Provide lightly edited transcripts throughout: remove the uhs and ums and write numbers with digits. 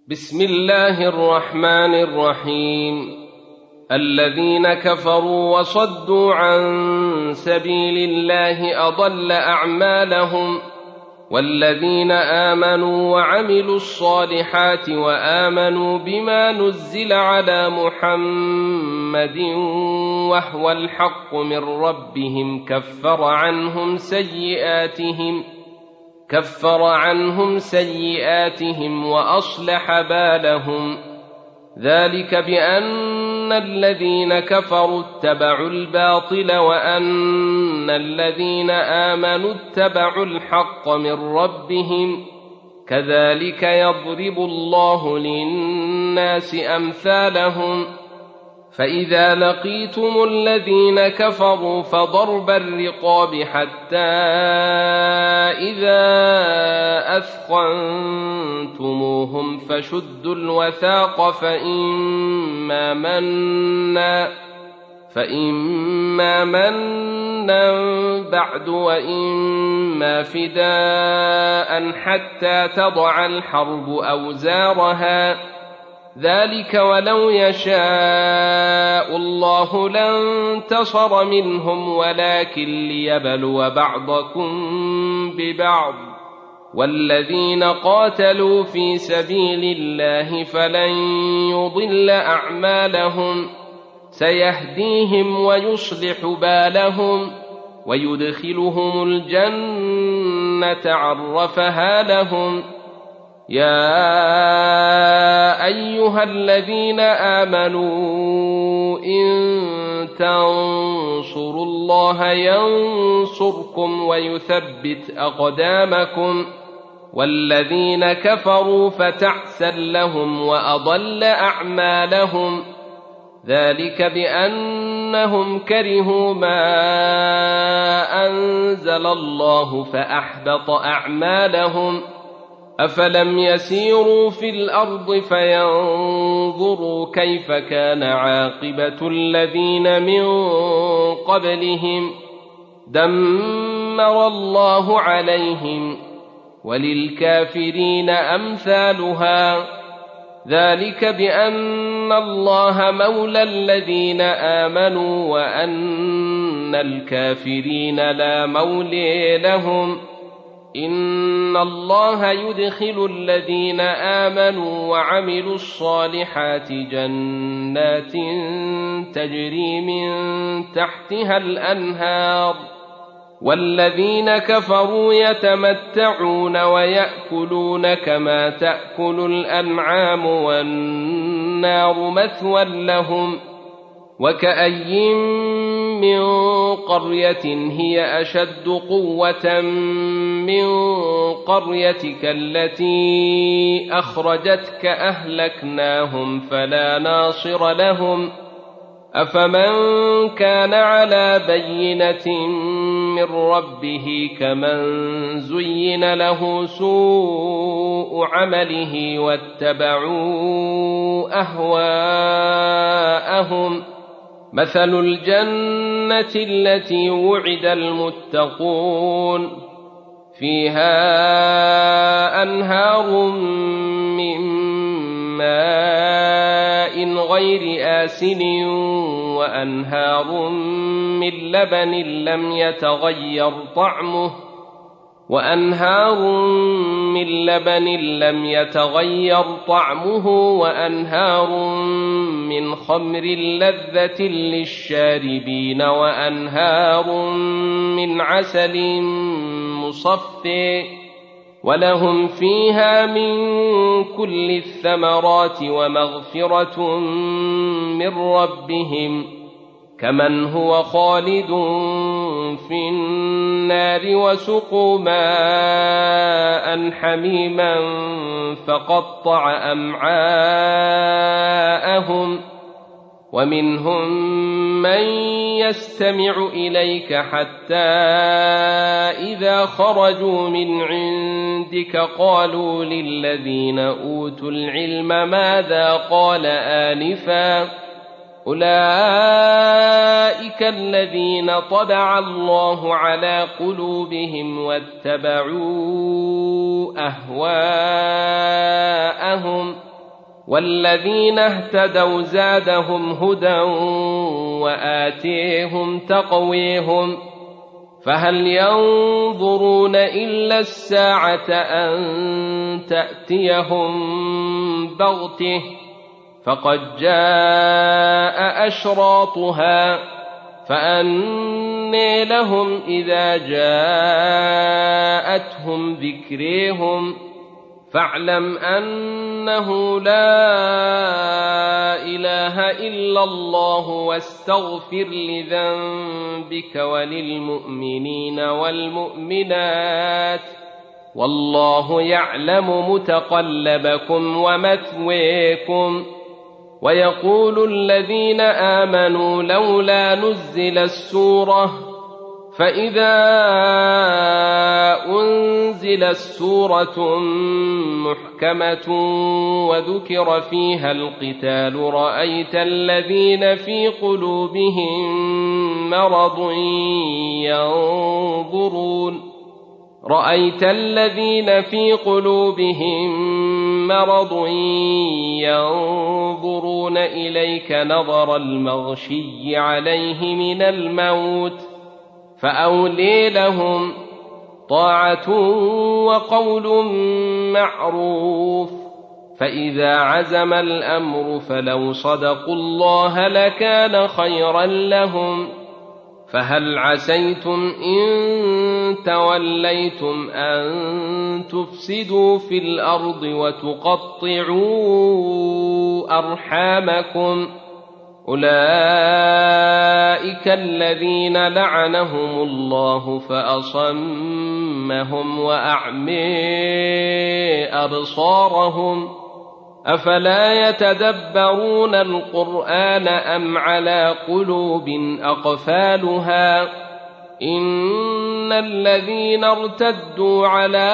بسم الله الرحمن الرحيم. الذين كفروا وصدوا عن سبيل الله أضل أعمالهم، والذين آمنوا وعملوا الصالحات وآمنوا بما نزل على محمد وهو الحق من ربهم كفر عنهم سيئاتهم وأصلح بالهم. ذلك بأن الذين كفروا اتبعوا الباطل وأن الذين آمنوا اتبعوا الحق من ربهم، كذلك يضرب الله للناس أمثالهم. فإذا لقيتم الذين كفروا فضرب الرقاب حتى إذا أثخنتموهم فشدوا الوثاق فإما منا بعد وإما فداء حتى تضع الحرب أوزارها. ذلك ولو يشاء الله لانتصر منهم ولكن ليبلو بعضكم ببعض. والذين قاتلوا في سبيل الله فلن يضل أعمالهم، سيهديهم ويصلح بالهم ويدخلهم الجنة عرفها لهم. يا أيها الذين آمنوا إن تنصروا الله ينصركم ويثبت أقدامكم. والذين كفروا فتعسا لهم وأضل أعمالهم. ذلك بأنهم كرهوا ما أنزل الله فأحبط أعمالهم. أفلم يسيروا في الأرض فينظروا كيف كان عاقبة الذين من قبلهم، دمر الله عليهم وللكافرين أمثالها. ذلك بأن الله مولى الذين آمنوا وأن الكافرين لا مولي لهم. إن الله يدخل الذين آمنوا وعملوا الصالحات جنات تجري من تحتها الأنهار، والذين كفروا يتمتعون ويأكلون كما تأكل الأنعام والنار مثوى لهم. وكأي من قرية هي أشد قوة من قريتك التي أخرجتك أهلكناهم فلا ناصر لهم. أفمن كان على بينة من ربه كمن زين له سوء عمله واتبعوا أهواءهم. مثل الجنة التي وعد المتقون فيها أنهار من ماء غير آسن وأنهار من لبن لم يتغير طعمه وأنهار من خمر لذة للشاربين وأنهار من عسل مصفى، ولهم فيها من كل الثمرات ومغفرة من ربهم، كمن هو خالد في النار وسقوا ماء حميما فقطع أمعاءهم. ومنهم من يستمع إليك حتى إذا خرجوا من عندك قالوا للذين أوتوا العلم ماذا قال آنفا، أولئك الذين طبع الله على قلوبهم واتبعوا أهواءهم والذين اهتدوا زادهم هدى وآتيهم تقويهم فهل ينظرون إلا الساعة أن تأتيهم بغته فقد جاء أشراطها فأنى لهم إذا جاءتهم ذكريهم فاعلم أنه لا إله إلا الله واستغفر لذنبك وللمؤمنين والمؤمنات والله يعلم متقلبكم ومثويكم ويقول الذين آمنوا لولا نزلت سورة فإذا أنزلت سورة محكمة وذكر فيها القتال رأيت الذين في قلوبهم مرض ينظرون إليك نظر المغشي عليه من الموت فأولي لهم طاعة وقول معروف فإذا عزم الأمر فلو صدقوا الله لكان خيرا لهم فهل عسيتم إن توليتم أن تفسدوا في الأرض وتقطعوا أرحامكم أولئك الذين لعنهم الله فأصمهم وأعمي أبصارهم أفلا يتدبرون القرآن أم على قلوب أقفالها إن الذين ارتدوا على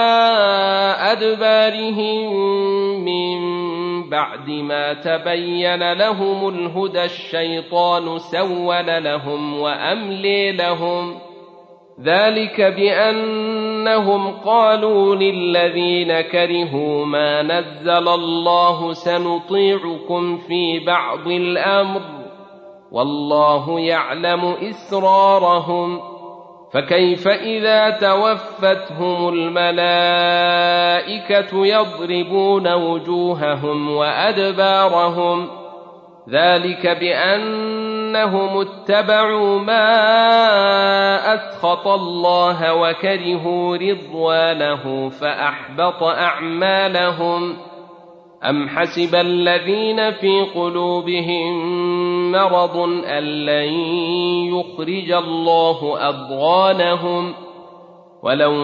أدبارهم من بعد ما تبين لهم الهدى الشيطان سول لهم وأملي لهم ذلك بأنهم قالوا للذين كرهوا ما نزل الله سنطيعكم في بعض الأمر والله يعلم إسرارهم فكيف إذا توفتهم الملائكة يضربون وجوههم وأدبارهم ذلك بأنهم اتبعوا ما أسخط الله وكرهوا رضوانه فأحبط أعمالهم أم حسب الذين في قلوبهم مرض أن لن يخرج الله أضغانهم ولو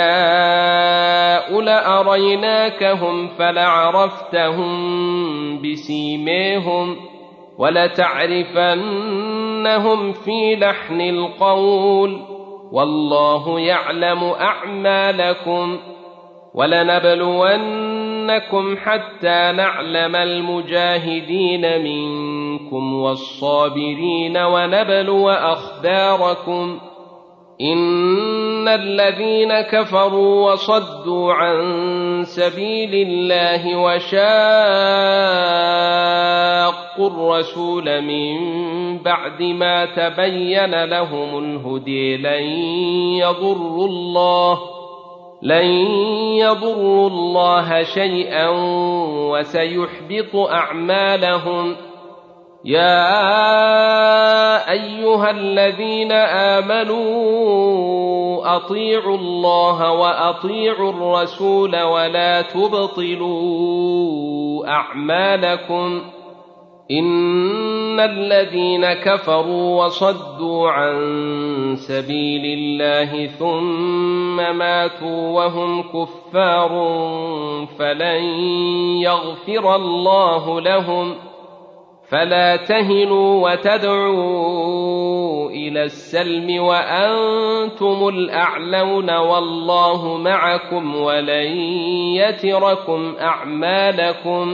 نشاء لأريناكهم فلعرفتهم بسيميهم ولتعرفنهم في لحن القول والله يعلم أعمالكم ولنبلونكم حتى نعلم المجاهدين منكم والصابرين ونبلو أخباركم إن الذين كفروا وصدوا عن سبيل الله وشاقوا الرسول من بعد ما تبين لهم الهدي لن يضروا الله شيئا وسيحبط أعمالهم يا أيها الذين آمنوا أطيعوا الله وأطيعوا الرسول ولا تبطلوا أعمالكم إن الذين كفروا وصدوا عن سبيل الله ثم ماتوا وهم كفار فلن يغفر الله لهم فلا تهنوا وتدعوا إلى السلم وأنتم الأعلون والله معكم ولن يتركم أعمالكم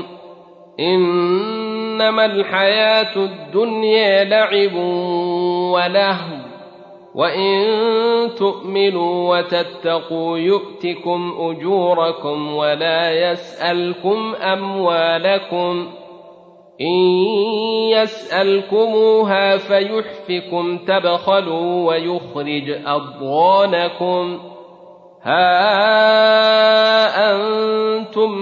إنما الحياة الدنيا لعب ولهو وإن تؤمنوا وتتقوا يؤتكم أجوركم ولا يسألكم أموالكم إن يسألكموها فيحفكم تبخلوا ويخرج أضغانكم ها أنتم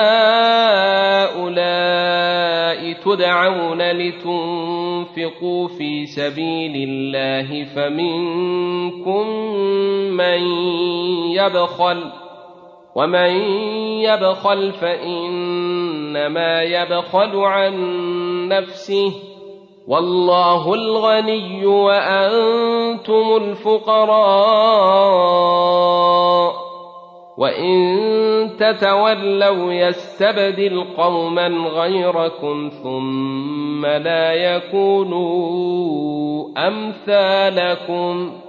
هؤلاء تدعون لتنفقوا في سبيل الله فمنكم من يبخل ومن يبخل فإنما يبخل عن نفسه والله الغني وأنتم الفقراء وإن تتولوا يستبدل قوما غيركم ثم لا يكونوا أمثالكم